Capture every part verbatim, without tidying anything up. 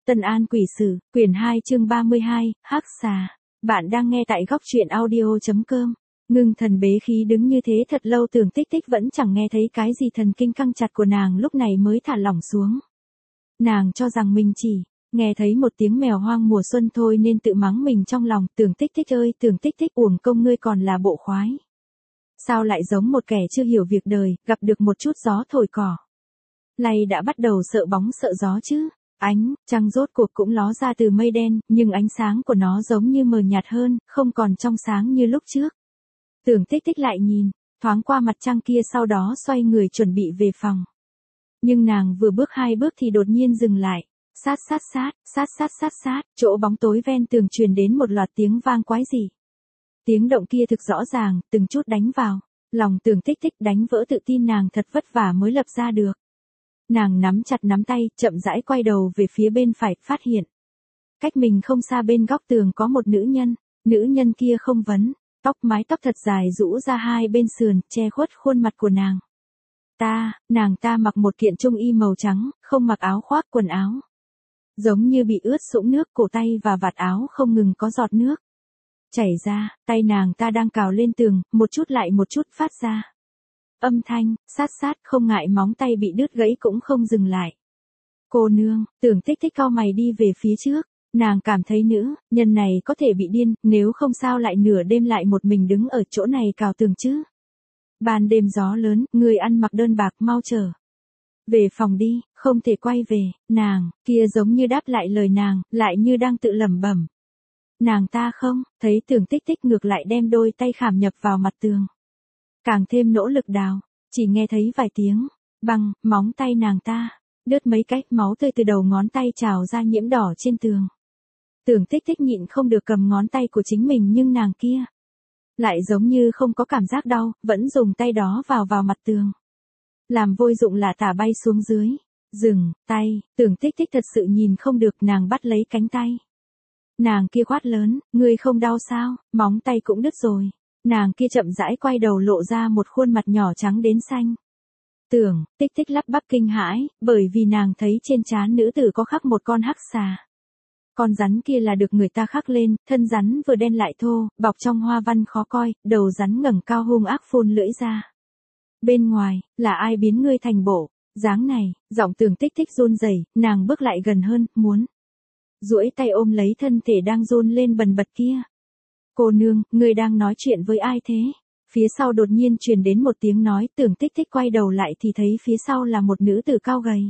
Tân An Quỷ Sử, quyển hai chương ba mươi hai, Hắc Xà. Bạn đang nghe tại góc truyện audio.com. Ngưng thần bế khí đứng như thế thật lâu, Tưởng Tích Tích vẫn chẳng nghe thấy cái gì, thần kinh căng chặt của nàng lúc này mới thả lỏng xuống. Nàng cho rằng mình chỉ nghe thấy một tiếng mèo hoang mùa xuân thôi nên tự mắng mình trong lòng. Tưởng Tích Tích ơi, Tưởng Tích Tích, uổng công ngươi còn là bộ khoái. Sao lại giống một kẻ chưa hiểu việc đời, gặp được một chút gió thổi cỏ lay đã bắt đầu sợ bóng sợ gió chứ. Ánh trăng rốt cuộc cũng ló ra từ mây đen, nhưng ánh sáng của nó giống như mờ nhạt hơn, không còn trong sáng như lúc trước. Tưởng Tích Tích lại nhìn thoáng qua mặt trăng kia, sau đó xoay người chuẩn bị về phòng. Nhưng nàng vừa bước hai bước thì đột nhiên dừng lại. Sát sát sát, sát sát sát sát, chỗ bóng tối ven tường truyền đến một loạt tiếng vang quái dị. Tiếng động kia thực rõ ràng, từng chút đánh vào lòng Tưởng Tích Tích, đánh vỡ tự tin nàng thật vất vả mới lập ra được. Nàng nắm chặt nắm tay, chậm rãi quay đầu về phía bên phải, phát hiện cách mình không xa bên góc tường có một nữ nhân. Nữ nhân kia không vấn tóc, mái tóc thật dài rũ ra hai bên sườn, che khuất khuôn mặt của nàng. Ta, nàng ta mặc một kiện trung y màu trắng, không mặc áo khoác quần áo. Giống như bị ướt sũng nước, cổ tay và vạt áo không ngừng có giọt nước chảy ra, tay nàng ta đang cào lên tường, một chút lại một chút phát ra âm thanh, sát sát, không ngại móng tay bị đứt gãy cũng không dừng lại. Cô nương, Tưởng Tích Tích cau mày đi về phía trước, nàng cảm thấy nữ nhân này có thể bị điên, nếu không sao lại nửa đêm lại một mình đứng ở chỗ này cào tường chứ. Ban đêm gió lớn, người ăn mặc đơn bạc, mau trở về phòng đi, không thể quay về. Nàng kia giống như đáp lại lời nàng, lại như đang tự lẩm bẩm. Nàng ta không thấy Tưởng Tích Tích ngược lại đem đôi tay khảm nhập vào mặt tường, càng thêm nỗ lực đào. Chỉ nghe thấy vài tiếng băng, móng tay nàng ta đứt mấy cách, máu tươi từ đầu ngón tay trào ra nhiễm đỏ trên tường. Tưởng Tích Tích nhịn không được cầm ngón tay của chính mình, nhưng nàng kia lại giống như không có cảm giác đau, vẫn dùng tay đó vào vào mặt tường, làm vôi dụng là tả bay xuống dưới. Dừng tay, Tưởng Tích Tích thật sự nhìn không được, nàng bắt lấy cánh tay nàng kia quát lớn, ngươi không đau sao, móng tay cũng đứt rồi. Nàng kia chậm rãi quay đầu, lộ ra một khuôn mặt nhỏ trắng đến xanh. Tưởng Tích Tích lắp bắp kinh hãi, bởi vì nàng thấy trên trán nữ tử có khắc một con hắc xà. Con rắn kia là được người ta khắc lên, thân rắn vừa đen lại thô, bọc trong hoa văn khó coi, đầu rắn ngẩng cao hung ác phun lưỡi ra. Bên ngoài, là ai biến ngươi thành bộ dáng này? Giọng Tưởng Tích Tích run rẩy, nàng bước lại gần hơn, muốn duỗi tay ôm lấy thân thể đang run lên bần bật kia. Cô nương, ngươi đang nói chuyện với ai thế? Phía sau đột nhiên truyền đến một tiếng nói. Tưởng Tích Tích quay đầu lại thì thấy phía sau là một nữ tử cao gầy.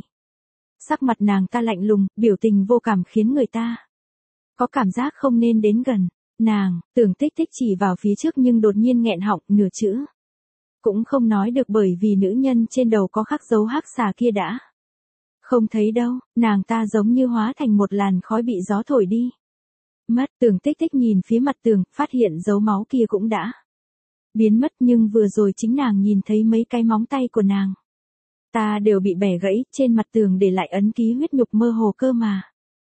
Sắc mặt nàng ta lạnh lùng, biểu tình vô cảm, khiến người ta có cảm giác không nên đến gần. Nàng, Tưởng Tích Tích chỉ vào phía trước nhưng đột nhiên nghẹn họng, nửa chữ cũng không nói được, bởi vì nữ nhân trên đầu có khắc dấu hắc xà kia đã không thấy đâu. Nàng ta giống như hóa thành một làn khói bị gió thổi đi mất. Tưởng Tích Tích nhìn phía mặt tường, phát hiện dấu máu kia cũng đã biến mất, nhưng vừa rồi chính nàng nhìn thấy mấy cái móng tay của nàng ta đều bị bẻ gãy, trên mặt tường để lại ấn ký huyết nhục mơ hồ cơ mà.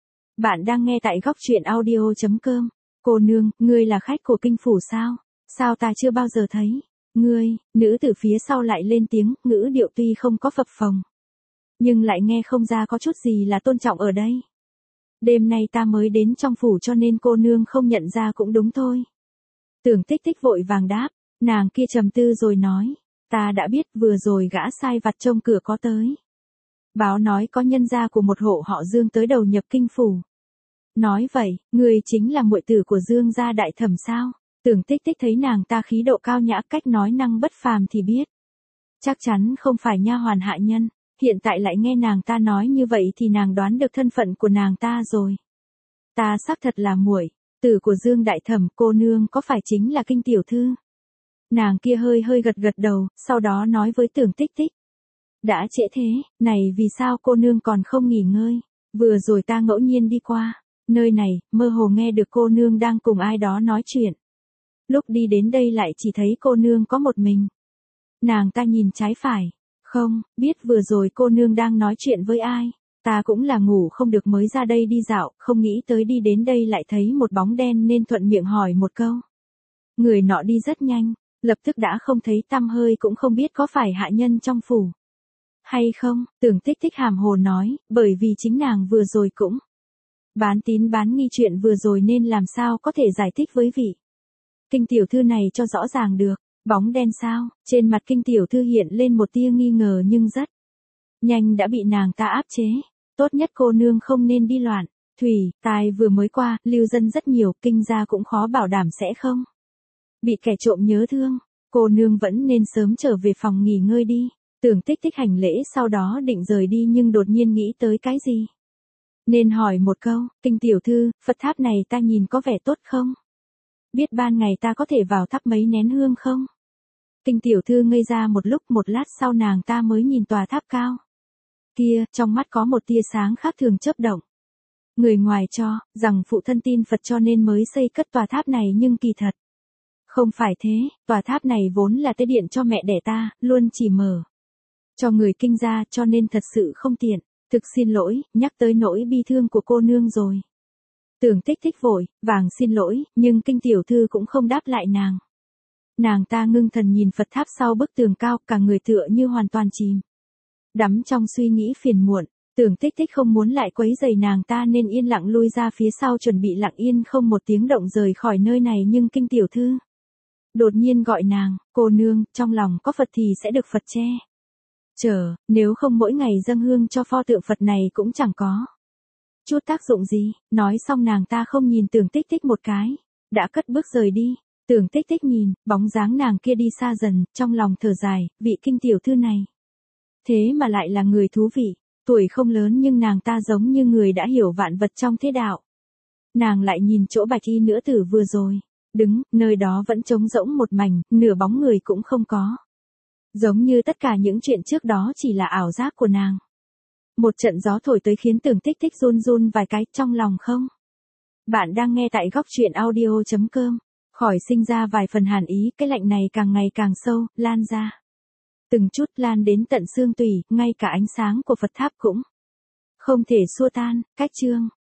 Bạn đang nghe tại góc truyện audio.com. Cô nương, ngươi là khách của kinh phủ sao? Sao ta chưa bao giờ thấy ngươi? Nữ từ phía sau lại lên tiếng, ngữ điệu tuy không có phập phồng, nhưng lại nghe không ra có chút gì là tôn trọng ở đây. Đêm nay ta mới đến trong phủ cho nên cô nương không nhận ra cũng đúng thôi. Tưởng Tích Tích vội vàng đáp, nàng kia trầm tư rồi nói, ta đã biết, vừa rồi gã sai vặt trông cửa có tới báo nói có nhân gia của một hộ họ Dương tới đầu nhập kinh phủ. Nói vậy, người chính là muội tử của Dương gia đại thẩm sao? Tưởng Tích Tích thấy nàng ta khí độ cao nhã, cách nói năng bất phàm thì biết chắc chắn không phải nha hoàn hạ nhân. Hiện tại lại nghe nàng ta nói như vậy thì nàng đoán được thân phận của nàng ta rồi. Ta xác thật là muội tử của Dương đại thẩm, cô nương có phải chính là Kinh tiểu thư? Nàng kia hơi hơi gật gật đầu, sau đó nói với Tưởng Tích Tích, đã trễ thế này, vì sao cô nương còn không nghỉ ngơi? Vừa rồi ta ngẫu nhiên đi qua nơi này, mơ hồ nghe được cô nương đang cùng ai đó nói chuyện. Lúc đi đến đây lại chỉ thấy cô nương có một mình. Nàng ta nhìn trái phải, không biết vừa rồi cô nương đang nói chuyện với ai. Ta cũng là ngủ không được mới ra đây đi dạo, không nghĩ tới đi đến đây lại thấy một bóng đen nên thuận miệng hỏi một câu. Người nọ đi rất nhanh, lập tức đã không thấy tăm hơi, cũng không biết có phải hạ nhân trong phủ hay không. Tưởng Tích Tích hàm hồ nói, bởi vì chính nàng vừa rồi cũng Bán tín bán nghi chuyện vừa rồi nên làm sao có thể giải thích với vị Kinh tiểu thư này cho rõ ràng được. Bóng đen sao? Trên mặt Kinh tiểu thư hiện lên một tia nghi ngờ nhưng rất nhanh đã bị nàng ta áp chế. Tốt nhất cô nương không nên đi loạn. Thủy, tài vừa mới qua, lưu dân rất nhiều, Kinh gia cũng khó bảo đảm sẽ không bị kẻ trộm nhớ thương. Cô nương vẫn nên sớm trở về phòng nghỉ ngơi đi. Tưởng Tích Tích hành lễ sau đó định rời đi nhưng đột nhiên nghĩ tới cái gì. Nên hỏi một câu, Kinh tiểu thư, Phật tháp này ta nhìn có vẻ tốt không? Biết ban ngày ta có thể vào thắp mấy nén hương không? Kinh tiểu thư ngây ra một lúc, một lát sau nàng ta mới nhìn tòa tháp cao kia, trong mắt có một tia sáng khác thường chớp động. Người ngoài cho rằng phụ thân tin Phật cho nên mới xây cất tòa tháp này nhưng kỳ thật không phải thế, tòa tháp này vốn là tế điện cho mẹ đẻ ta, luôn chỉ mở cho người Kinh gia cho nên thật sự không tiện. Thực xin lỗi, nhắc tới nỗi bi thương của cô nương rồi. Tưởng Tích Tích vội vàng xin lỗi, nhưng Kinh tiểu thư cũng không đáp lại nàng. Nàng ta ngưng thần nhìn Phật tháp sau bức tường cao, cả người tựa như hoàn toàn chìm đắm trong suy nghĩ phiền muộn. Tưởng Tích Tích không muốn lại quấy rầy nàng ta nên yên lặng lui ra phía sau chuẩn bị lặng yên không một tiếng động rời khỏi nơi này nhưng Kinh tiểu thư đột nhiên gọi nàng, cô nương, trong lòng có Phật thì sẽ được Phật che chở, nếu không mỗi ngày dâng hương cho pho tượng Phật này cũng chẳng có chút tác dụng gì. Nói xong nàng ta không nhìn Tưởng Tích Tích một cái, đã cất bước rời đi. Tưởng Tích Tích nhìn bóng dáng nàng kia đi xa dần, trong lòng thở dài, vị Kinh tiểu thư này thế mà lại là người thú vị. Tuổi không lớn nhưng nàng ta giống như người đã hiểu vạn vật trong thế đạo. Nàng lại nhìn chỗ bạch y nữ tử vừa rồi đứng, nơi đó vẫn trống rỗng một mảnh, nửa bóng người cũng không có. Giống như tất cả những chuyện trước đó chỉ là ảo giác của nàng. Một trận gió thổi tới khiến Tưởng Tích Tích run run vài cái trong lòng không. Bạn đang nghe tại góc truyện audio chấm com. Khỏi sinh ra vài phần hàn ý, cái lạnh này càng ngày càng sâu, lan ra. Từng chút lan đến tận xương tủy, ngay cả ánh sáng của Phật tháp cũng không thể xua tan. Cách chương